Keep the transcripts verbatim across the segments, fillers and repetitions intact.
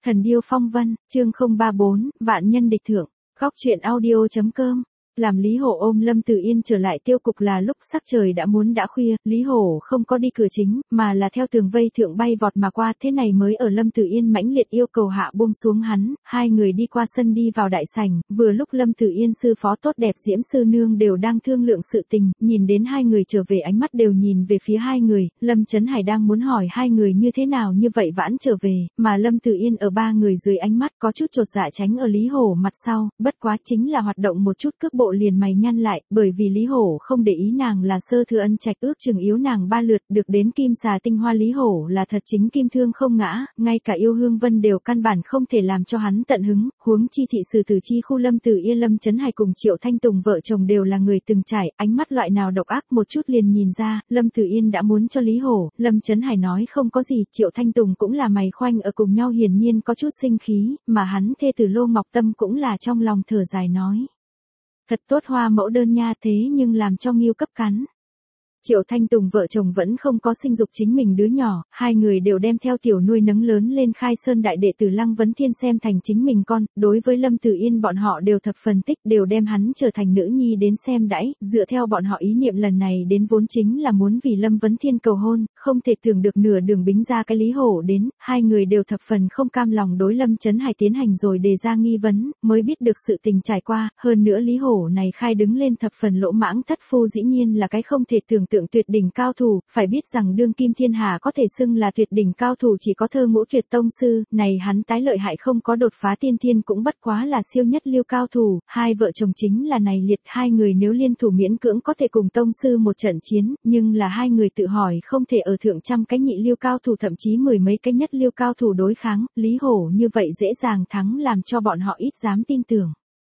Thần điêu phong vân, chương không ba bốn, vạn nhân địch thượng, góc truyện audio.com. Làm Lý Hổ ôm Lâm Tử Yên trở lại tiêu cục là lúc sắc trời đã muốn đã khuya, Lý Hổ không có đi cửa chính, mà là theo tường vây thượng bay vọt mà qua, thế này mới ở Lâm Tử Yên mãnh liệt yêu cầu hạ buông xuống hắn, hai người đi qua sân đi vào đại sảnh, vừa lúc Lâm Tử Yên sư phó tốt đẹp Diễm sư nương đều đang thương lượng sự tình, nhìn đến hai người trở về ánh mắt đều nhìn về phía hai người, Lâm Chấn Hải đang muốn hỏi hai người như thế nào như vậy vãn trở về, mà Lâm Tử Yên ở ba người dưới ánh mắt có chút chột dạ tránh ở Lý Hổ mặt sau, bất quá chính là hoạt động một chút cước bộ liền mày nhăn lại, bởi vì Lý Hổ không để ý nàng là sơ thừa ân trạch ước chừng yếu nàng ba lượt, được đến kim xà tinh hoa Lý Hổ là thật chính kim thương không ngã, ngay cả yêu hương vân đều căn bản không thể làm cho hắn tận hứng, huống chi thị sử tử chi khu Lâm Tử Yên Lâm Chấn Hải cùng Triệu Thanh Tùng vợ chồng đều là người từng trải, ánh mắt loại nào độc ác một chút liền nhìn ra, Lâm Tử Yên đã muốn cho Lý Hổ, Lâm Chấn Hải nói không có gì, Triệu Thanh Tùng cũng là mày khoanh ở cùng nhau hiển nhiên có chút sinh khí, mà hắn thê tử Lô Ngọc Tâm cũng là trong lòng thở dài nói. Thật tốt hoa mẫu đơn nha thế nhưng làm cho Nghiêu cấp cắn. Triệu Thanh Tùng vợ chồng vẫn không có sinh dục chính mình đứa nhỏ, hai người đều đem theo tiểu nuôi nấng lớn lên Khai Sơn đại đệ tử Lăng Vấn Thiên xem thành chính mình con, đối với Lâm Tử Yên bọn họ đều thập phần tích, đều đem hắn trở thành nữ nhi đến xem đãi, dựa theo bọn họ ý niệm lần này đến vốn chính là muốn vì Lâm Vấn Thiên cầu hôn, không thể tưởng được nửa đường bính ra cái Lý Hổ đến, hai người đều thập phần không cam lòng đối Lâm Chấn Hải tiến hành rồi đề ra nghi vấn, mới biết được sự tình trải qua, hơn nữa Lý Hổ này khai đứng lên thập phần lỗ mãng thất phu dĩ nhiên là cái không thể tưởng tượng tuyệt đỉnh cao thủ, phải biết rằng đương kim thiên hà có thể xưng là tuyệt đỉnh cao thủ chỉ có Thơ Ngũ Tuyệt tông sư, này hắn tái lợi hại không có đột phá tiên thiên cũng bất quá là siêu nhất lưu cao thủ, hai vợ chồng chính là này liệt hai người nếu liên thủ miễn cưỡng có thể cùng tông sư một trận chiến, nhưng là hai người tự hỏi không thể ở thượng trăm cái nhị lưu cao thủ thậm chí mười mấy cái nhất lưu cao thủ đối kháng, Lý Hổ như vậy dễ dàng thắng làm cho bọn họ ít dám tin tưởng.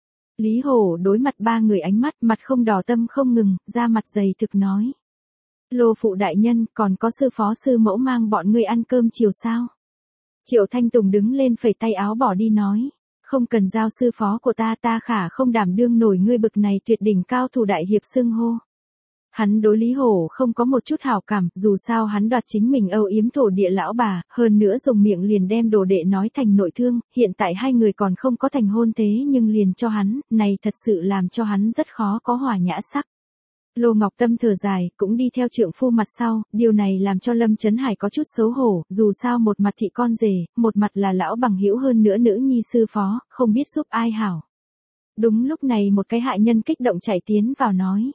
Lý Hổ đối mặt ba người ánh mắt, mặt không đỏ tâm không ngừng, ra mặt dày thực nói. Lô phụ đại nhân, còn có sư phó sư mẫu mang bọn ngươi ăn cơm chiều sao? Triệu Thanh Tùng đứng lên phẩy tay áo bỏ đi nói, không cần giao sư phó của ta ta khả không đảm đương nổi ngươi bực này tuyệt đỉnh cao thủ đại hiệp xưng hô. Hắn đối Lý Hổ không có một chút hảo cảm, dù sao hắn đoạt chính mình âu yếm thổ địa lão bà, hơn nữa dùng miệng liền đem đồ đệ nói thành nội thương, hiện tại hai người còn không có thành hôn thế nhưng liền cho hắn, này thật sự làm cho hắn rất khó có hòa nhã sắc. Lô Ngọc Tâm thở dài, cũng đi theo trượng phu mặt sau, điều này làm cho Lâm Chấn Hải có chút xấu hổ, dù sao một mặt thị con rể, một mặt là lão bằng hữu hơn nữa nữ nhi sư phó, không biết giúp ai hảo. Đúng lúc này một cái hạ nhân kích động chạy tiến vào nói.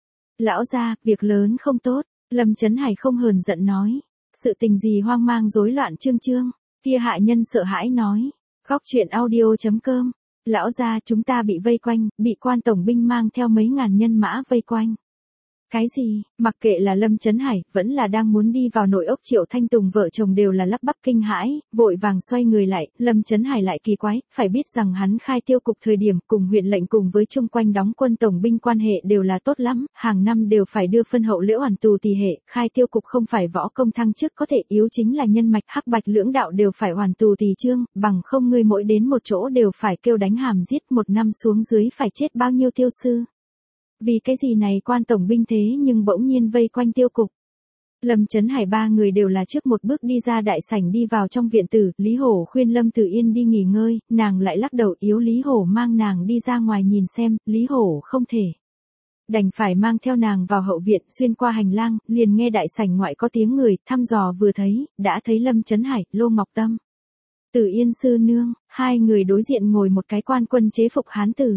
Lão gia, việc lớn không tốt, Lâm Chấn Hải không hờn giận nói. Sự tình gì hoang mang rối loạn trương trương, kia hạ nhân sợ hãi nói. Góc truyện audio.com, lão gia chúng ta bị vây quanh, bị quan tổng binh mang theo mấy ngàn nhân mã vây quanh. Cái gì, mặc kệ là Lâm Chấn Hải, vẫn là đang muốn đi vào nội ốc Triệu Thanh Tùng vợ chồng đều là lắp bắp kinh hãi, vội vàng xoay người lại, Lâm Chấn Hải lại kỳ quái, phải biết rằng hắn khai tiêu cục thời điểm cùng huyện lệnh cùng với chung quanh đóng quân tổng binh quan hệ đều là tốt lắm, hàng năm đều phải đưa phân hậu liễu hoàn tù tỳ hệ, khai tiêu cục không phải võ công thăng chức có thể yếu chính là nhân mạch hắc bạch lưỡng đạo đều phải hoàn tù tỳ trương, bằng không ngươi mỗi đến một chỗ đều phải kêu đánh hàm giết một năm xuống dưới phải chết bao nhiêu tiêu sư. Vì cái gì này quan tổng binh thế nhưng bỗng nhiên vây quanh tiêu cục. Lâm Chấn Hải ba người đều là trước một bước đi ra đại sảnh đi vào trong viện tử, Lý Hổ khuyên Lâm Tử Yên đi nghỉ ngơi, nàng lại lắc đầu yếu Lý Hổ mang nàng đi ra ngoài nhìn xem, Lý Hổ không thể. Đành phải mang theo nàng vào hậu viện xuyên qua hành lang, liền nghe đại sảnh ngoại có tiếng người, thăm dò vừa thấy, đã thấy Lâm Chấn Hải, Lô Ngọc Tâm. Tử Yên sư nương, hai người đối diện ngồi một cái quan quân chế phục hán tử.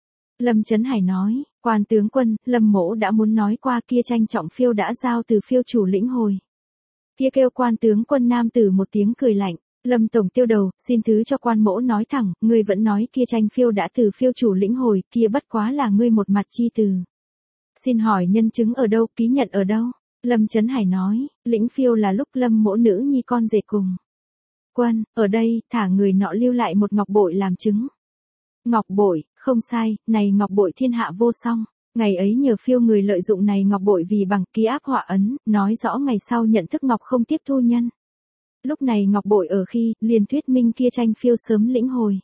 Lâm Chấn Hải nói, quan tướng quân, Lâm mỗ đã muốn nói qua kia tranh trọng phiêu đã giao từ phiêu chủ lĩnh hồi. Kia kêu quan tướng quân nam tử một tiếng cười lạnh, Lâm tổng tiêu đầu, xin thứ cho quan mỗ nói thẳng, ngươi vẫn nói kia tranh phiêu đã từ phiêu chủ lĩnh hồi, kia bất quá là ngươi một mặt chi từ. Xin hỏi nhân chứng ở đâu, ký nhận ở đâu? Lâm Chấn Hải nói, lĩnh phiêu là lúc Lâm mỗ nữ nhi con rể cùng. Quân, ở đây, thả người nọ lưu lại một ngọc bội làm chứng. Ngọc bội, không sai, này ngọc bội thiên hạ vô song. Ngày ấy nhờ phiêu người lợi dụng này ngọc bội vì bằng ký áp họa ấn, nói rõ ngày sau nhận thức ngọc không tiếp thu nhân. Lúc này ngọc bội ở khi, liền thuyết minh kia tranh phiêu sớm lĩnh hồi.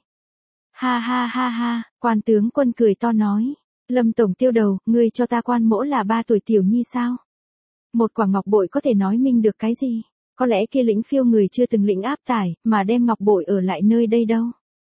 Ha ha ha ha, quan tướng quân cười to nói. Lâm tổng tiêu đầu, ngươi cho ta quan mỗ là ba tuổi tiểu nhi sao? Một quả ngọc bội có thể nói minh được cái gì? Có lẽ kia lĩnh phiêu người chưa từng lĩnh áp tải, mà đem ngọc bội ở lại nơi đây đâu.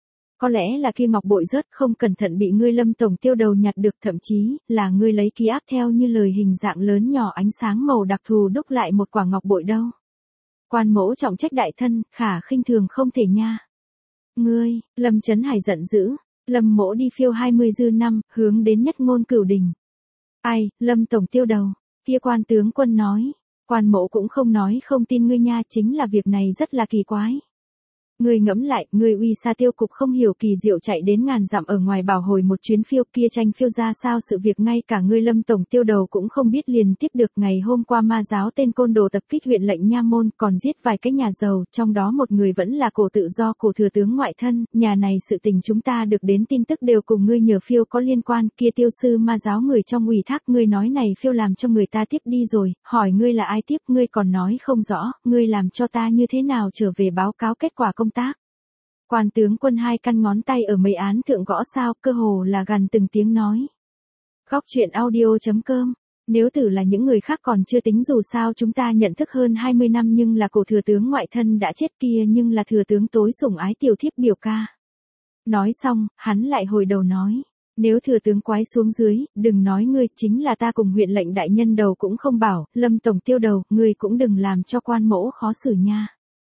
Có lẽ là kia ngọc bội rớt không cẩn thận bị ngươi Lâm tổng tiêu đầu nhặt được, thậm chí là ngươi lấy ký áp theo như lời hình dạng lớn nhỏ ánh sáng màu đặc thù đúc lại một quả ngọc bội đâu. Quan mỗ trọng trách đại thân, khả khinh thường không thể nha. Ngươi, Lâm Chấn Hải giận dữ, Lâm mỗ đi phiêu hai mươi dư năm, hướng đến nhất ngôn cửu đỉnh. Ai, Lâm tổng tiêu đầu, kia quan tướng quân nói, quan mỗ cũng không nói không tin ngươi nha, chính là việc này rất là kỳ quái. Ngươi ngẫm lại, ngươi uy sa tiêu cục không hiểu kỳ diệu chạy đến ngàn dặm ở ngoài bảo hồi một chuyến phiêu, kia tranh phiêu ra sao sự việc ngay cả ngươi Lâm tổng tiêu đầu cũng không biết liền tiếp được. Ngày hôm qua ma giáo tên côn đồ tập kích huyện lệnh nha môn, còn giết vài cái nhà giàu, trong đó một người vẫn là cổ tự do cổ thừa tướng ngoại thân, nhà này sự tình chúng ta được đến tin tức đều cùng ngươi nhờ phiêu có liên quan, kia tiêu sư ma giáo người trong ủy thác ngươi nói này phiêu làm cho người ta tiếp đi rồi, hỏi ngươi là ai tiếp, ngươi còn nói không rõ, ngươi làm cho ta như thế nào trở về báo cáo kết quả công tác. Quan tướng quân hai căn ngón tay ở mấy án thượng gõ sao, cơ hồ là gần từng tiếng nói. Góc truyện audio.com. Nếu tử là những người khác còn chưa tính, dù sao chúng ta nhận thức hơn hai mươi năm, nhưng là cổ thừa tướng ngoại thân đã chết kia, nhưng là thừa tướng tối sủng ái tiểu thiếp biểu ca. Nói xong, hắn lại hồi đầu nói. Nếu thừa tướng quái xuống dưới, đừng nói ngươi, chính là ta cùng huyện lệnh đại nhân đầu cũng không bảo, Lâm tổng tiêu đầu, ngươi cũng đừng làm cho quan mỗ khó xử nha.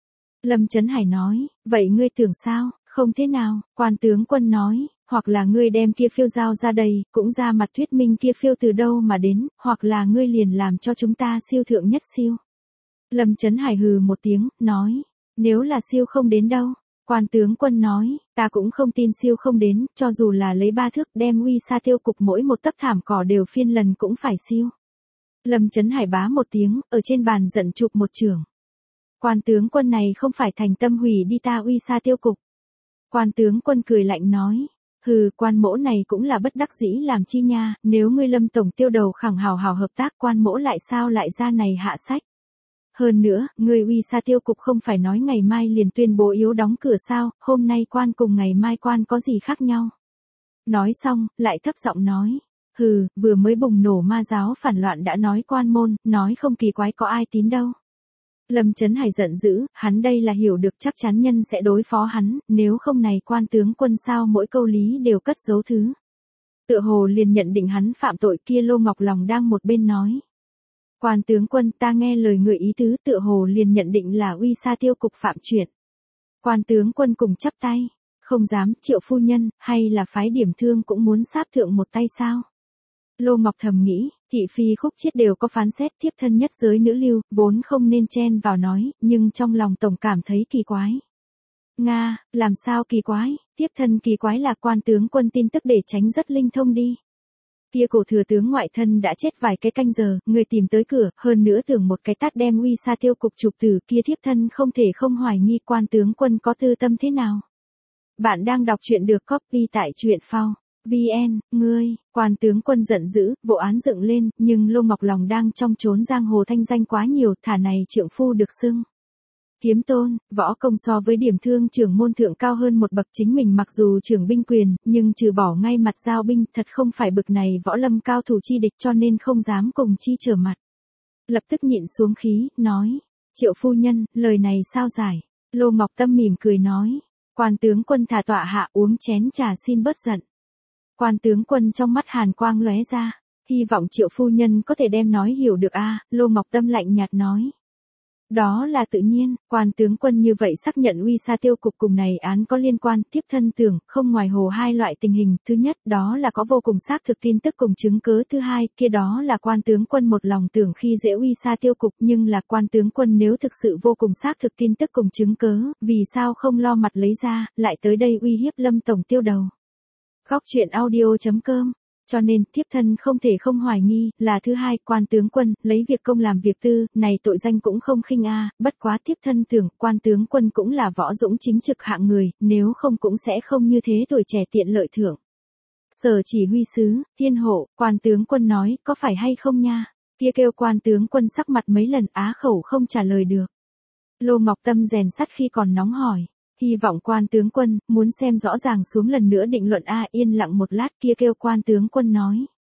Lâm Chấn Hải nói, vậy ngươi tưởng sao, không thế nào, quan tướng quân nói, hoặc là ngươi đem kia phiêu giao ra đây, cũng ra mặt thuyết minh kia phiêu từ đâu mà đến, hoặc là ngươi liền làm cho chúng ta siêu thượng nhất siêu. Lâm Chấn Hải hừ một tiếng, nói, nếu là siêu không đến đâu, quan tướng quân nói, ta cũng không tin siêu không đến, cho dù là lấy ba thước đem uy sa tiêu cục mỗi một tấc thảm cỏ đều phiên lần cũng phải siêu. Lâm Chấn Hải bá một tiếng, ở trên bàn giận chụp một chưởng. Quan tướng quân này không phải thành tâm hủy đi ta uy sa tiêu cục. Quan tướng quân cười lạnh nói, hừ, quan mỗ này cũng là bất đắc dĩ làm chi nha, nếu ngươi Lâm tổng tiêu đầu khẳng hào hào hợp tác, quan mỗ lại sao lại ra này hạ sách. Hơn nữa, ngươi uy sa tiêu cục không phải nói ngày mai liền tuyên bố yếu đóng cửa sao, hôm nay quan cùng ngày mai quan có gì khác nhau. Nói xong, lại thấp giọng nói, hừ, vừa mới bùng nổ ma giáo phản loạn đã nói quan môn, nói không kỳ quái có ai tín đâu. Lâm Chấn Hải giận dữ, hắn đây là hiểu được chắc chắn nhân sẽ đối phó hắn, nếu không này quan tướng quân sao mỗi câu lý đều cất giấu thứ. Tựa hồ liền nhận định hắn phạm tội, kia Lô Ngọc Lòng đang một bên nói. Quan tướng quân, ta nghe lời người ý tứ, tựa hồ liền nhận định là uy sa tiêu cục phạm chuyện. Quan tướng quân cùng chắp tay, không dám, Triệu phu nhân, hay là phái điểm thương cũng muốn sáp thượng một tay sao? Lô Ngọc thầm nghĩ, thị phi khúc chiết đều có phán xét tiếp thân nhất giới nữ lưu, vốn không nên chen vào nói, nhưng trong lòng tổng cảm thấy kỳ quái. Nga, làm sao kỳ quái, tiếp thân kỳ quái là quan tướng quân tin tức để tránh rất linh thông đi. Kia cổ thừa tướng ngoại thân đã chết vài cái canh giờ, người tìm tới cửa, hơn nữa tưởng một cái tát đem uy sa tiêu cục chụp tử, kia tiếp thân không thể không hoài nghi quan tướng quân có tư tâm thế nào. Bạn đang đọc truyện được copy tại truyện phao. vê en, ngươi, quan tướng quân giận dữ, vụ án dựng lên, nhưng Lô Ngọc Lòng đang trong chốn giang hồ thanh danh quá nhiều, thả này trượng phu được xưng. Kiếm tôn, võ công so với điểm thương trưởng môn thượng cao hơn một bậc, chính mình mặc dù trưởng binh quyền, nhưng trừ bỏ ngay mặt giao binh, thật không phải bực này võ lâm cao thủ chi địch, cho nên không dám cùng chi trở mặt. Lập tức nhịn xuống khí, nói, Triệu phu nhân, lời này sao giải? Lô Ngọc Tâm mỉm cười nói, quan tướng quân thả tọa hạ uống chén trà xin bớt giận. Quan tướng quân trong mắt hàn quang lóe ra, hy vọng Triệu phu nhân có thể đem nói hiểu được a. Lô Ngọc Tâm lạnh nhạt nói. Đó là tự nhiên, quan tướng quân như vậy xác nhận uy sa tiêu cục cùng này án có liên quan, tiếp thân tưởng, không ngoài hồ hai loại tình hình, thứ nhất, đó là có vô cùng xác thực tin tức cùng chứng cứ, thứ hai, kia đó là quan tướng quân một lòng tưởng khi dễ uy sa tiêu cục, nhưng là quan tướng quân nếu thực sự vô cùng xác thực tin tức cùng chứng cứ, vì sao không lo mặt lấy ra, lại tới đây uy hiếp Lâm tổng tiêu đầu. Góc truyện audio.com. Cho nên, tiếp thân không thể không hoài nghi, là thứ hai, quan tướng quân, lấy việc công làm việc tư, này tội danh cũng không khinh a, bất quá tiếp thân tưởng, quan tướng quân cũng là võ dũng chính trực hạng người, nếu không cũng sẽ không như thế tuổi trẻ tiện lợi thưởng. Sở chỉ huy sứ, thiên hộ, quan tướng quân nói, có phải hay không nha? Kia kêu quan tướng quân sắc mặt mấy lần á khẩu không trả lời được. Lô Ngọc Tâm rèn sắt khi còn nóng hỏi. Hy vọng quan tướng quân, muốn xem rõ ràng xuống lần nữa định luận a. Yên lặng một lát, kia kêu quan tướng quân nói.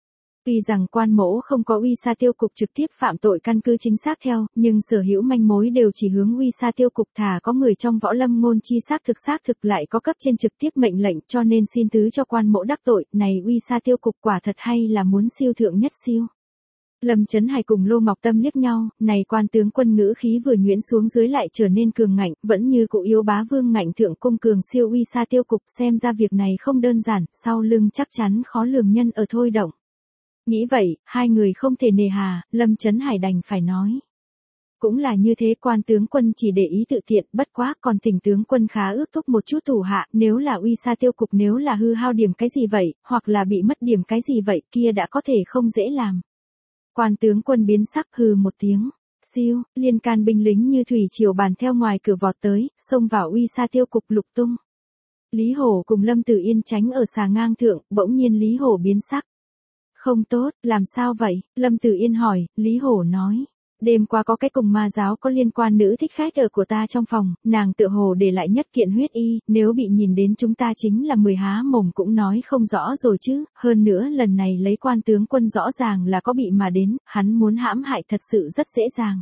Tuy rằng quan mỗ không có Uy Sa Tiêu Cục trực tiếp phạm tội căn cứ chính xác theo, nhưng sở hữu manh mối đều chỉ hướng Uy Sa Tiêu Cục, thà có người trong võ lâm ngôn chi xác thực xác thực lại có cấp trên trực tiếp mệnh lệnh, cho nên xin thứ cho quan mỗ đắc tội, này Uy Sa Tiêu Cục quả thật hay là muốn siêu thượng nhất siêu. Lâm Chấn Hải cùng Lô Ngọc Tâm liếc nhau, này quan tướng quân ngữ khí vừa nhuyễn xuống dưới lại trở nên cường ngạnh, vẫn như cụ yếu bá vương ngạnh thượng cung cường siêu Uy Sa Tiêu Cục, xem ra việc này không đơn giản, sau lưng chắc chắn khó lường nhân ở thôi động. Nghĩ vậy, hai người không thể nề hà, Lâm Chấn Hải đành phải nói. Cũng là như thế, quan tướng quân chỉ để ý tự tiện, bất quá còn Thỉnh tướng quân khá ước thúc một chút thủ hạ, nếu là Uy Sa Tiêu Cục nếu là hư hao điểm cái gì vậy, hoặc là bị mất điểm cái gì vậy, kia đã có thể không dễ làm. Quan tướng quân biến sắc hừ một tiếng, siêu, liên can binh lính như thủy triều bàn theo ngoài cửa vọt tới, xông vào Uy Sa Tiêu Cục lục tung. Lý Hổ cùng Lâm Tử Yên tránh ở xà ngang thượng, bỗng nhiên Lý Hổ biến sắc. Không tốt, làm sao vậy? Lâm Tử Yên hỏi, Lý Hổ nói. Đêm qua có cái cùng ma giáo có liên quan nữ thích khách ở của ta trong phòng, nàng tự hồ để lại nhất kiện huyết y, nếu bị nhìn đến chúng ta chính là mười há mồm cũng nói không rõ rồi chứ, hơn nữa lần này lấy quan tướng quân rõ ràng là có bị mà đến, hắn muốn hãm hại thật sự rất dễ dàng.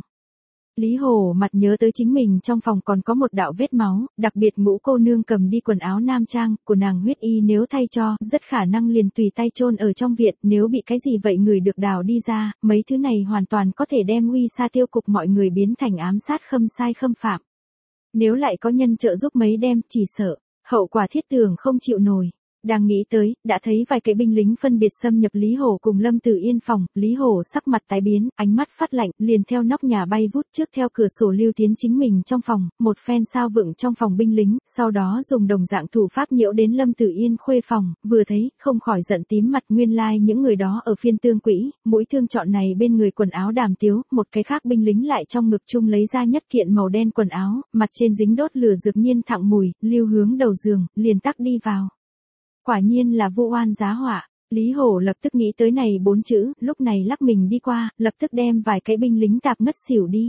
Lý Hổ mặt nhớ tới chính mình trong phòng còn có một đạo vết máu, đặc biệt Ngũ cô nương cầm đi quần áo nam trang, của nàng huyết y nếu thay cho, rất khả năng liền tùy tay chôn ở trong viện, nếu bị cái gì vậy người được đào đi ra, mấy thứ này hoàn toàn có thể đem Uy Sa Tiêu Cục mọi người biến thành ám sát khâm sai khâm phạm. Nếu lại có nhân trợ giúp mấy đem, chỉ sợ, hậu quả thiết tưởng không chịu nổi. Đang nghĩ tới, đã thấy vài cái binh lính phân biệt xâm nhập Lý Hổ cùng Lâm Tử Yên phòng, Lý Hổ sắc mặt tái biến, ánh mắt phát lạnh, liền theo nóc nhà bay vút trước theo cửa sổ lưu tiến chính mình trong phòng, một phen sao vựng trong phòng binh lính, sau đó dùng đồng dạng thủ pháp nhiễu đến Lâm Tử Yên khuê phòng, vừa thấy, không khỏi giận tím mặt, nguyên lai like những người đó ở phiên tương quỹ, mũi thương chọn này bên người quần áo đàm tiếu, một cái khác binh lính lại trong ngực chung lấy ra nhất kiện màu đen quần áo, mặt trên dính đốt lửa dược nhiên thẳng mùi, lưu hướng đầu giường, liền tắc đi vào. Quả nhiên là vu oan giá họa, Lý Hổ lập tức nghĩ tới này bốn chữ, lúc này lắc mình đi qua, lập tức đem vài cái binh lính tạp ngất xỉu đi.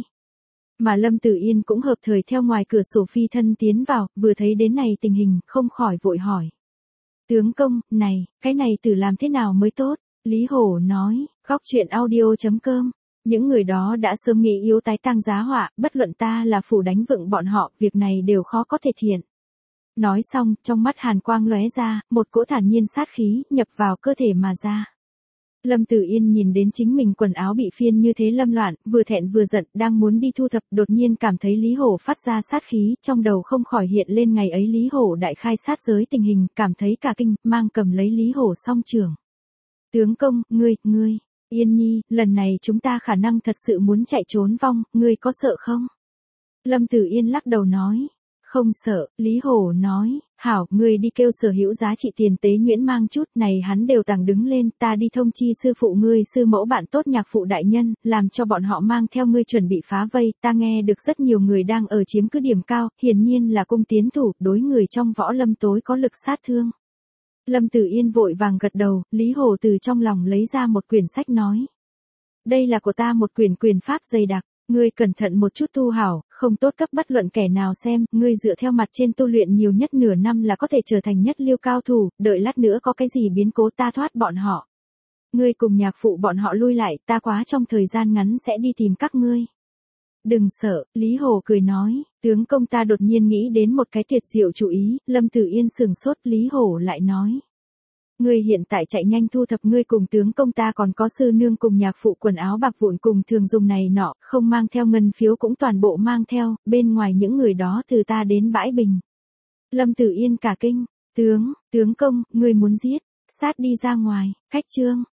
Mà Lâm Tử Yên cũng hợp thời theo ngoài cửa sổ phi thân tiến vào, vừa thấy đến này tình hình, không khỏi vội hỏi. Tướng công, này, cái này tử làm thế nào mới tốt? Lý Hổ nói, góc truyện audio chấm com. Những người đó đã sớm nghĩ yếu tái tăng giá họa, bất luận ta là phủ đánh vựng bọn họ, việc này đều khó có thể thiện. Nói xong, trong mắt hàn quang lóe ra, một cỗ thản nhiên sát khí, nhập vào cơ thể mà ra. Lâm Tử Yên nhìn đến chính mình quần áo bị phiên như thế lâm loạn, vừa thẹn vừa giận, đang muốn đi thu thập, đột nhiên cảm thấy Lý Hổ phát ra sát khí, trong đầu không khỏi hiện lên ngày ấy Lý Hổ đại khai sát giới tình hình, cảm thấy cả kinh, mang cầm lấy Lý Hổ song trường. Tướng công, ngươi, ngươi, Yên Nhi, lần này chúng ta khả năng thật sự muốn chạy trốn vong, ngươi có sợ không? Lâm Tử Yên lắc đầu nói. Không sợ, Lý Hổ nói, hảo, ngươi đi kêu sở hữu giá trị tiền tế nhuyễn mang chút, này hắn đều tàng đứng lên, ta đi thông chi sư phụ ngươi sư mẫu bạn tốt nhạc phụ đại nhân, làm cho bọn họ mang theo ngươi chuẩn bị phá vây, ta nghe được rất nhiều người đang ở chiếm cứ điểm cao, hiển nhiên là cung tiến thủ, đối người trong võ lâm tối có lực sát thương. Lâm Tử Yên vội vàng gật đầu, Lý Hổ từ trong lòng lấy ra một quyển sách nói. Đây là của ta một quyển quyền pháp dày đặc. Ngươi cẩn thận một chút tu hảo, không tốt cấp bất luận kẻ nào xem, ngươi dựa theo mặt trên tu luyện nhiều nhất nửa năm là có thể trở thành nhất lưu cao thủ, đợi lát nữa có cái gì biến cố ta thoát bọn họ. Ngươi cùng nhạc phụ bọn họ lui lại, ta quá trong thời gian ngắn sẽ đi tìm các ngươi. Đừng sợ, Lý Hổ cười nói, tướng công ta đột nhiên nghĩ đến một cái tuyệt diệu chủ ý, Lâm Tử Yên sừng sốt, Lý Hổ lại nói. Ngươi hiện tại chạy nhanh thu thập ngươi cùng tướng công ta còn có sư nương cùng nhạc phụ quần áo bạc vụn cùng thường dùng này nọ, không mang theo ngân phiếu cũng toàn bộ mang theo, bên ngoài những người đó từ ta đến bãi bình. Lâm Tử Yên cả kinh, tướng, tướng công, ngươi muốn giết, sát đi ra ngoài, khách trương,